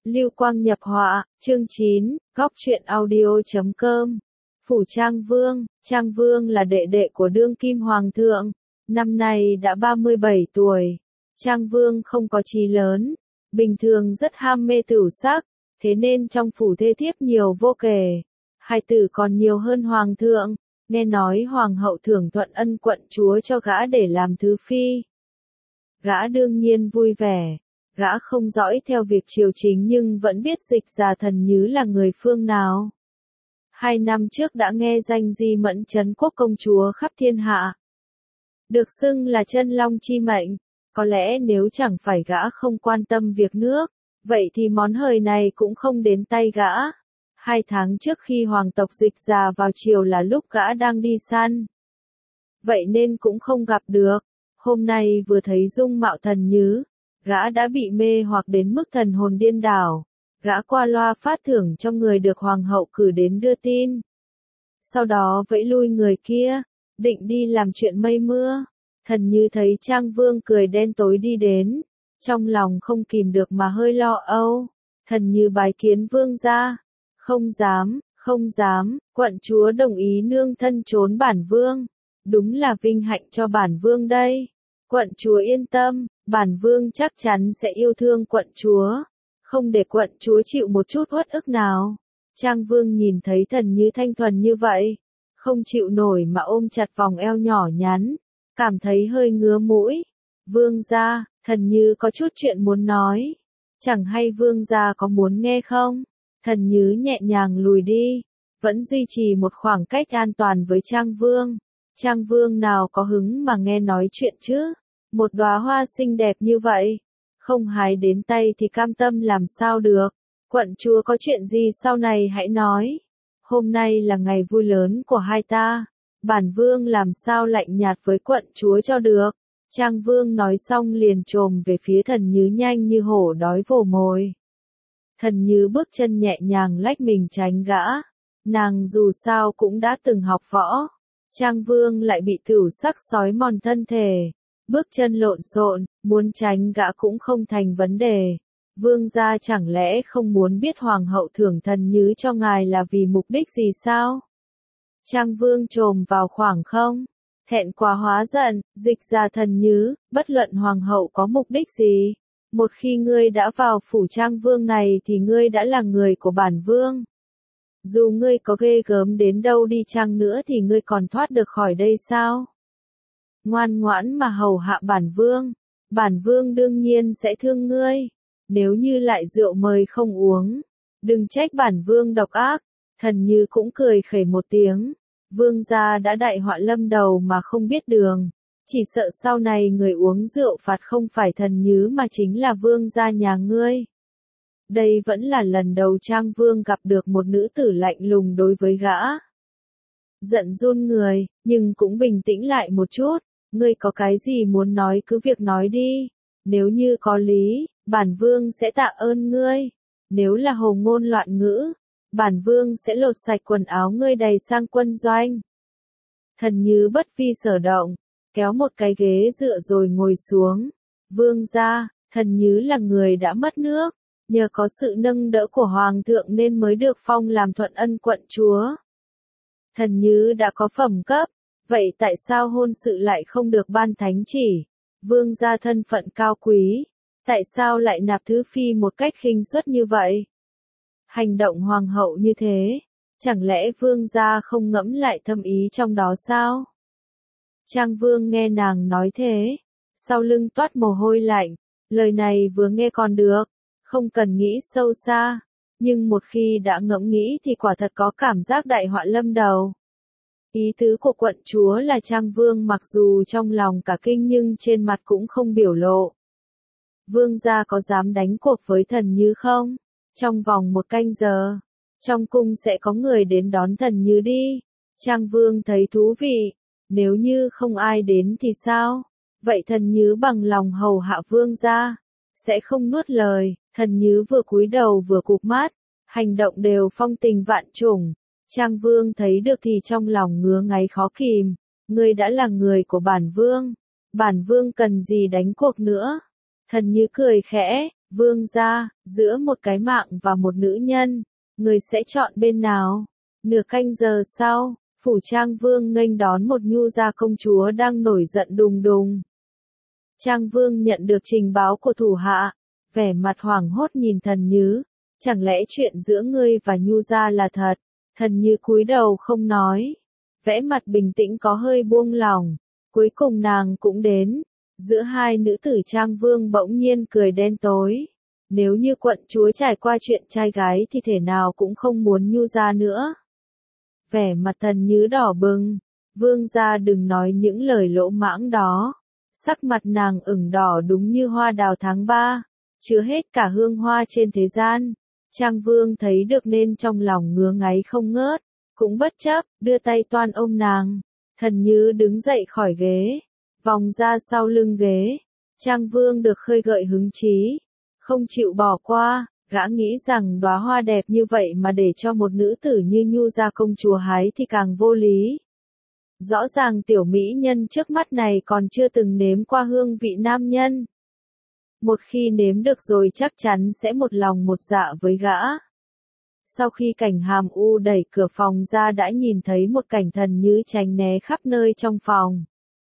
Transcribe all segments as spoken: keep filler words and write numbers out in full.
Lưu Quang nhập họa, chương chín, góc truyện audio chấm com. Phủ Trang Vương, Trang Vương là đệ đệ của đương kim hoàng thượng, năm nay đã ba mươi bảy tuổi. Trang Vương không có chí lớn, bình thường rất ham mê tửu sắc, thế nên trong phủ thê thiếp nhiều vô kể. Hai tử còn nhiều hơn hoàng thượng, nghe nói hoàng hậu thưởng thuận ân quận chúa cho gã để làm thứ phi. Gã đương nhiên vui vẻ. Gã không dõi theo việc triều chính nhưng vẫn biết Dịch Già Thần Nhứ là người phương nào. Hai năm trước đã nghe danh Di Mẫn Trấn Quốc công chúa khắp thiên hạ. Được xưng là chân long chi mệnh, có lẽ nếu chẳng phải gã không quan tâm việc nước, vậy thì món hời này cũng không đến tay gã. Hai tháng trước khi hoàng tộc Dịch Già vào triều là lúc gã đang đi săn. Vậy nên cũng không gặp được, hôm nay vừa thấy dung mạo Thần Nhứ. Gã đã bị mê hoặc đến mức thần hồn điên đảo. Gã qua loa phát thưởng cho người được hoàng hậu cử đến đưa tin. Sau đó vẫy lui người kia, định đi làm chuyện mây mưa. Thần Như thấy Trang Vương cười đen tối đi đến, trong lòng không kìm được mà hơi lo âu. Thần Như bái kiến vương gia. Không dám, không dám, quận chúa đồng ý nương thân trốn bản vương. Đúng là vinh hạnh cho bản vương đây. Quận chúa yên tâm, bản vương chắc chắn sẽ yêu thương quận chúa, không để quận chúa chịu một chút uất ức nào. Trang Vương nhìn thấy Thần Như thanh thuần như vậy, không chịu nổi mà ôm chặt vòng eo nhỏ nhắn, cảm thấy hơi ngứa mũi. Vương gia, Thần Như có chút chuyện muốn nói, chẳng hay vương gia có muốn nghe không? Thần Như nhẹ nhàng lùi đi, vẫn duy trì một khoảng cách an toàn với Trang Vương. Trang Vương nào có hứng mà nghe nói chuyện chứ? Một đóa hoa xinh đẹp như vậy, không hái đến tay thì cam tâm làm sao được. Quận chúa có chuyện gì sau này hãy nói. Hôm nay là ngày vui lớn của hai ta, bản vương làm sao lạnh nhạt với quận chúa cho được. Trang Vương nói xong liền trồm về phía Thần Như nhanh như hổ đói vồ mồi. Thần Như bước chân nhẹ nhàng lách mình tránh gã. Nàng dù sao cũng đã từng học võ. Trang Vương lại bị tửu sắc sói mòn thân thể. Bước chân lộn xộn, muốn tránh gã cũng không thành vấn đề. Vương gia chẳng lẽ không muốn biết hoàng hậu thưởng Thần Nhứ cho ngài là vì mục đích gì sao? Trang Vương trồm vào khoảng không, thẹn quá hóa giận, Dịch Già Thần Nhứ, bất luận hoàng hậu có mục đích gì. Một khi ngươi đã vào phủ Trang Vương này thì ngươi đã là người của bản vương. Dù ngươi có ghê gớm đến đâu đi chăng nữa thì ngươi còn thoát được khỏi đây sao? Ngoan ngoãn mà hầu hạ bản vương, bản vương đương nhiên sẽ thương ngươi. Nếu như lại rượu mời không uống, đừng trách bản vương độc ác. Thần Như cũng cười khẩy một tiếng, vương gia đã đại họa lâm đầu mà không biết đường, chỉ sợ sau này người uống rượu phạt không phải Thần Như mà chính là vương gia nhà ngươi. Đây vẫn là lần đầu Trang Vương gặp được một nữ tử lạnh lùng đối với gã. Giận run người, nhưng cũng bình tĩnh lại một chút. Ngươi có cái gì muốn nói cứ việc nói đi. Nếu như có lý, bản vương sẽ tạ ơn ngươi. Nếu là hồ ngôn loạn ngữ, bản vương sẽ lột sạch quần áo ngươi đầy sang quân doanh. Thần Như bất vi sở động, kéo một cái ghế dựa rồi ngồi xuống. Vương gia, Thần Như là người đã mất nước, nhờ có sự nâng đỡ của hoàng thượng nên mới được phong làm thuận ân quận chúa. Thần Như đã có phẩm cấp. Vậy tại sao hôn sự lại không được ban thánh chỉ? Vương gia thân phận cao quý, tại sao lại nạp thứ phi một cách khinh suất như vậy? Hành động hoàng hậu như thế, chẳng lẽ vương gia không ngẫm lại thâm ý trong đó sao? Trang Vương nghe nàng nói thế, sau lưng toát mồ hôi lạnh, lời này vừa nghe còn được, không cần nghĩ sâu xa, nhưng một khi đã ngẫm nghĩ thì quả thật có cảm giác đại họa lâm đầu. Ý tứ của quận chúa là Trang Vương mặc dù trong lòng cả kinh nhưng trên mặt cũng không biểu lộ. Vương gia có dám đánh cuộc với Thần Như không? Trong vòng một canh giờ, trong cung sẽ có người đến đón Thần Như đi. Trang Vương thấy thú vị, nếu như không ai đến thì sao? Vậy Thần Như bằng lòng hầu hạ vương gia, sẽ không nuốt lời. Thần Như vừa cúi đầu vừa cụp mắt, hành động đều phong tình vạn trùng. Trang Vương thấy được thì trong lòng ngứa ngáy khó kìm. Ngươi đã là người của bản vương, bản vương cần gì đánh cuộc nữa? Thần Như cười khẽ, Vương gia, giữa một cái mạng và một nữ nhân, người sẽ chọn bên nào? Nửa canh giờ sau, phủ Trang Vương nghênh đón một nhu gia công chúa đang nổi giận đùng đùng. Trang Vương nhận được trình báo của thủ hạ, vẻ mặt hoảng hốt nhìn Thần Nhứ, chẳng lẽ chuyện giữa ngươi và nhu gia là thật? Thần Nhứ cúi đầu không nói, vẻ mặt bình tĩnh có hơi buông lỏng, cuối cùng nàng cũng đến. Giữa hai nữ tử Trang Vương bỗng nhiên cười đen tối. Nếu như quận chúa trải qua chuyện trai gái thì thể nào cũng không muốn nhu gia nữa. Vẻ mặt Thần Nhứ đỏ bừng, vương gia đừng nói những lời lỗ mãng đó. Sắc mặt nàng ửng đỏ đúng như hoa đào tháng ba, chứa hết cả hương hoa trên thế gian. Trang Vương thấy được nên trong lòng ngứa ngáy không ngớt, cũng bất chấp, đưa tay toan ôm nàng. Thần Nhứ đứng dậy khỏi ghế, vòng ra sau lưng ghế. Trang Vương được khơi gợi hứng chí, không chịu bỏ qua, gã nghĩ rằng đóa hoa đẹp như vậy mà để cho một nữ tử như nhu gia công chúa hái thì càng vô lý. Rõ ràng tiểu mỹ nhân trước mắt này còn chưa từng nếm qua hương vị nam nhân. Một khi nếm được rồi chắc chắn sẽ một lòng một dạ với gã. Sau khi Cảnh Hàm U đẩy cửa phòng ra đã nhìn thấy một cảnh Thần Nhứ tránh né khắp nơi trong phòng.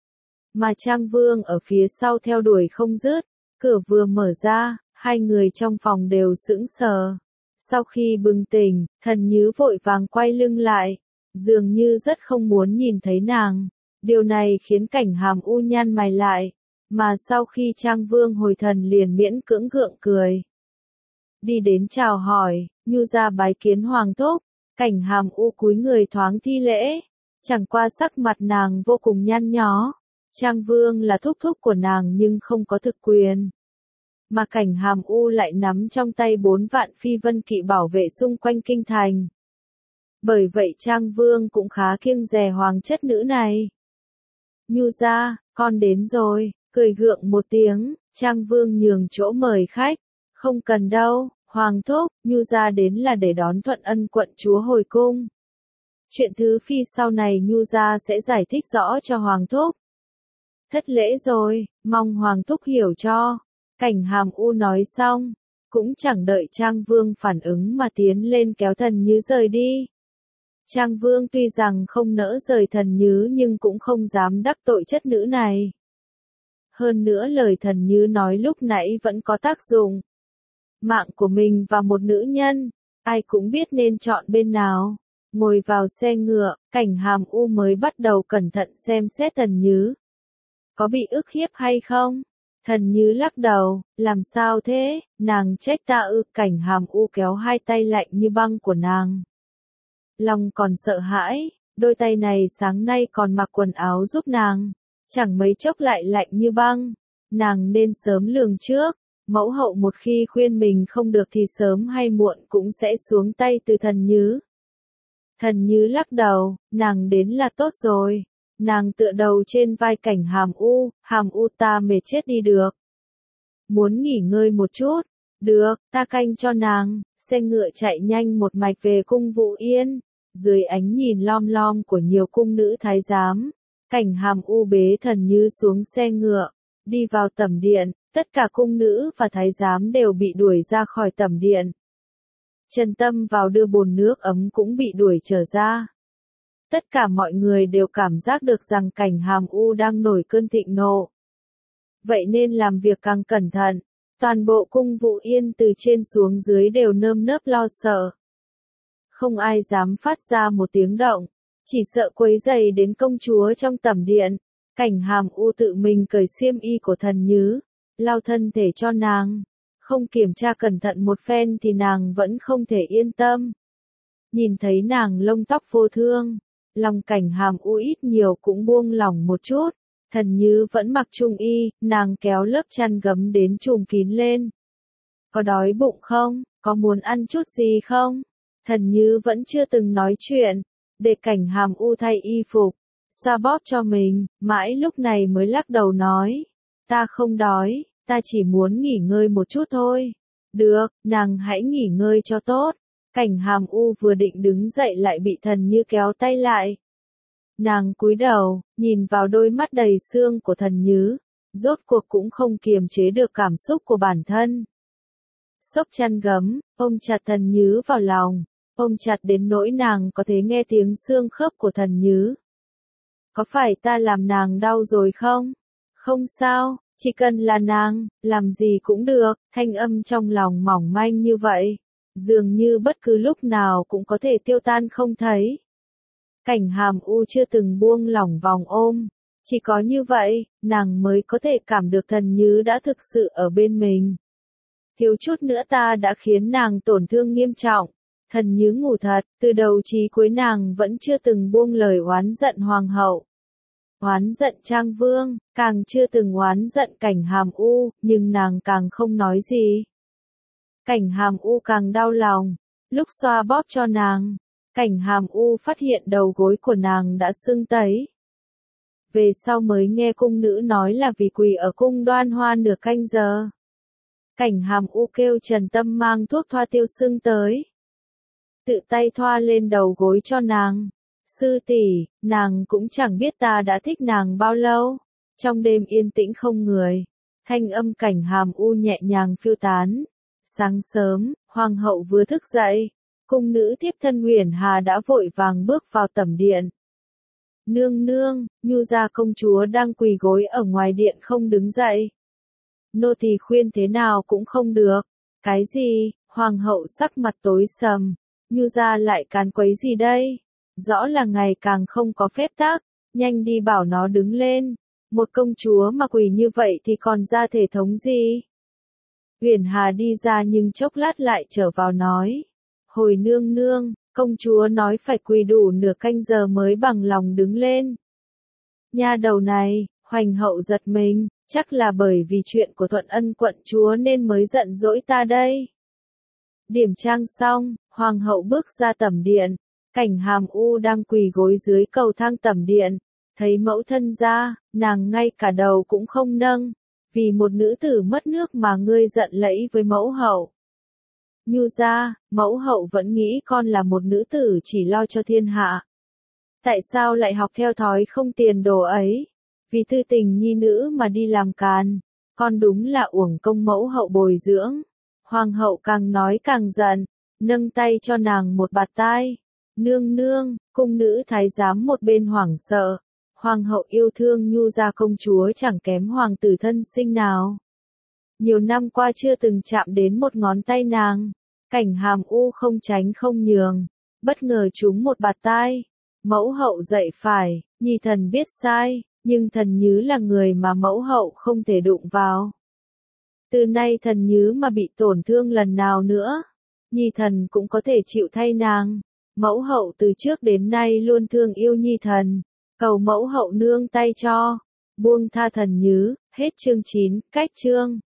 Mà Trang Vương ở phía sau theo đuổi không dứt, cửa vừa mở ra, hai người trong phòng đều sững sờ. Sau khi bừng tỉnh, Thần Nhứ vội vàng quay lưng lại, dường như rất không muốn nhìn thấy nàng. Điều này khiến Cảnh Hàm U nhăn mày lại, mà sau khi Trang Vương hồi thần liền miễn cưỡng gượng cười. Đi đến chào hỏi, nhu gia bái kiến hoàng thúc. Cảnh Hàm U cúi người thoáng thi lễ, chẳng qua sắc mặt nàng vô cùng nhăn nhó. Trang Vương là thúc thúc của nàng nhưng không có thực quyền. Mà Cảnh Hàm U lại nắm trong tay bốn vạn phi vân kỵ bảo vệ xung quanh kinh thành. Bởi vậy Trang Vương cũng khá kiêng dè hoàng chất nữ này. Nhu gia, con đến rồi, cười gượng một tiếng, Trang Vương nhường chỗ mời khách. Không cần đâu, hoàng thúc, nhu gia đến là để đón thuận ân quận chúa hồi cung. Chuyện thứ phi sau này nhu gia sẽ giải thích rõ cho hoàng thúc. Thất lễ rồi, mong hoàng thúc hiểu cho. Cảnh Hàm U nói xong, cũng chẳng đợi Trang Vương phản ứng mà tiến lên kéo Thần Nhứ rời đi. Trang Vương tuy rằng không nỡ rời Thần Nhứ nhưng cũng không dám đắc tội chất nữ này. Hơn nữa lời Thần Nhứ nói lúc nãy vẫn có tác dụng. Mạng của mình và một nữ nhân, ai cũng biết nên chọn bên nào. Ngồi vào xe ngựa, Cảnh Hàm U mới bắt đầu cẩn thận xem xét Thần Nhứ. Có bị ức hiếp hay không? Thần Nhứ lắc đầu, làm sao thế, nàng trách ta ư? Cảnh Hàm U kéo hai tay lạnh như băng của nàng. Lòng còn sợ hãi, đôi tay này sáng nay còn mặc quần áo giúp nàng, chẳng mấy chốc lại lạnh như băng. Nàng nên sớm lường trước, mẫu hậu một khi khuyên mình không được thì sớm hay muộn cũng sẽ xuống tay từ Thần Nhứ. Thần Nhứ lắc đầu, nàng đến là tốt rồi. Nàng tựa đầu trên vai Cảnh Hàm U, Hàm U ta mệt chết đi được. Muốn nghỉ ngơi một chút, được, ta canh cho nàng. Xe ngựa chạy nhanh một mạch về cung Vũ Yên, dưới ánh nhìn lom lom của nhiều cung nữ thái giám. Cảnh Hàm U bế Thần Nhứ xuống xe ngựa, đi vào tẩm điện, tất cả cung nữ và thái giám đều bị đuổi ra khỏi tẩm điện. Trần Tâm vào đưa bồn nước ấm cũng bị đuổi trở ra. Tất cả mọi người đều cảm giác được rằng Cảnh Hàm U đang nổi cơn thịnh nộ. Vậy nên làm việc càng cẩn thận. Toàn bộ cung Vũ Yên từ trên xuống dưới đều nơm nớp lo sợ. Không ai dám phát ra một tiếng động, chỉ sợ quấy rầy đến công chúa trong tẩm điện. Cảnh Hàm U tự mình cởi xiêm y của Thần Nhứ, lau thân thể cho nàng. Không kiểm tra cẩn thận một phen thì nàng vẫn không thể yên tâm. Nhìn thấy nàng lông tóc vô thương, lòng Cảnh Hàm U ít nhiều cũng buông lỏng một chút. Thần Nhứ vẫn mặc trung y, nàng kéo lớp chăn gấm đến trùm kín lên. Có đói bụng không? Có muốn ăn chút gì không? Thần Nhứ vẫn chưa từng nói chuyện, để Cảnh Hàm U thay y phục, xoa bóp cho mình, mãi lúc này mới lắc đầu nói. Ta không đói, ta chỉ muốn nghỉ ngơi một chút thôi. Được, nàng hãy nghỉ ngơi cho tốt. Cảnh Hàm U vừa định đứng dậy lại bị Thần Nhứ kéo tay lại. Nàng cúi đầu, nhìn vào đôi mắt đầy xương của Thần Nhứ, rốt cuộc cũng không kiềm chế được cảm xúc của bản thân. xốc chăn gấm, ôm chặt Thần Nhứ vào lòng, ôm chặt đến nỗi nàng có thể nghe tiếng xương khớp của Thần Nhứ. Có phải ta làm nàng đau rồi không? Không sao, chỉ cần là nàng, làm gì cũng được, thanh âm trong lòng mỏng manh như vậy, dường như bất cứ lúc nào cũng có thể tiêu tan không thấy. Cảnh Hàm U chưa từng buông lỏng vòng ôm, chỉ có như vậy, nàng mới có thể cảm được Thần Nhứ đã thực sự ở bên mình. Thiếu chút nữa ta đã khiến nàng tổn thương nghiêm trọng. Thần Nhứ ngủ thật, từ đầu chí cuối nàng vẫn chưa từng buông lời oán giận hoàng hậu. Oán giận Trang Vương, càng chưa từng oán giận Cảnh Hàm U, nhưng nàng càng không nói gì. Cảnh Hàm U càng đau lòng, lúc xoa bóp cho nàng, Cảnh Hàm U phát hiện đầu gối của nàng đã sưng tấy. Về sau mới nghe cung nữ nói là vì quỳ ở cung Đoan Hoa nửa canh giờ. Cảnh Hàm U kêu Trần Tâm mang thuốc thoa tiêu sưng tới. Tự tay thoa lên đầu gối cho nàng. Sư tỷ, nàng cũng chẳng biết ta đã thích nàng bao lâu. Trong đêm yên tĩnh không người, thanh âm Cảnh Hàm U nhẹ nhàng phiêu tán. Sáng sớm, hoàng hậu vừa thức dậy, cung nữ thiếp thân Huyền Hà đã vội vàng bước vào tẩm điện. Nương nương, Nhu gia công chúa đang quỳ gối ở ngoài điện không đứng dậy. Nô tỳ khuyên thế nào cũng không được. Cái gì? Hoàng hậu sắc mặt tối sầm. Nhu gia lại càn quấy gì đây? Rõ là ngày càng không có phép tắc. Nhanh đi bảo nó đứng lên. Một công chúa mà quỳ như vậy thì còn ra thể thống gì? Huyền Hà đi ra nhưng chốc lát lại trở vào nói. Hồi nương nương, công chúa nói phải quỳ đủ nửa canh giờ mới bằng lòng đứng lên. Nha đầu này, Hoành hậu giật mình, chắc là bởi vì chuyện của Thuận Ân quận chúa nên mới giận dỗi ta đây. Điểm trang xong, hoàng hậu bước ra tẩm điện, Cảnh Hàm U đang quỳ gối dưới cầu thang tẩm điện, thấy mẫu thân ra, nàng ngay cả đầu cũng không nâng, vì một nữ tử mất nước mà ngươi giận lẫy với mẫu hậu. Nhu gia, mẫu hậu vẫn nghĩ con là một nữ tử chỉ lo cho thiên hạ. Tại sao lại học theo thói không tiền đồ ấy? Vì tư tình nhi nữ mà đi làm càn, con đúng là uổng công mẫu hậu bồi dưỡng. Hoàng hậu càng nói càng giận, nâng tay cho nàng một bạt tai. Nương nương, cung nữ thái giám một bên hoảng sợ. Hoàng hậu yêu thương Nhu gia công chúa chẳng kém hoàng tử thân sinh nào. Nhiều năm qua chưa từng chạm đến một ngón tay nàng. Cảnh Hàm U không tránh không nhường, bất ngờ trúng một bạt tai. Mẫu hậu dạy phải, nhi thần biết sai, nhưng Thần Nhứ là người mà mẫu hậu không thể đụng vào. Từ nay Thần Nhứ mà bị tổn thương lần nào nữa, nhi thần cũng có thể chịu thay nàng. Mẫu hậu từ trước đến nay luôn thương yêu nhi thần, cầu mẫu hậu nương tay cho, buông tha Thần Nhứ. Hết chương chín, cách chương.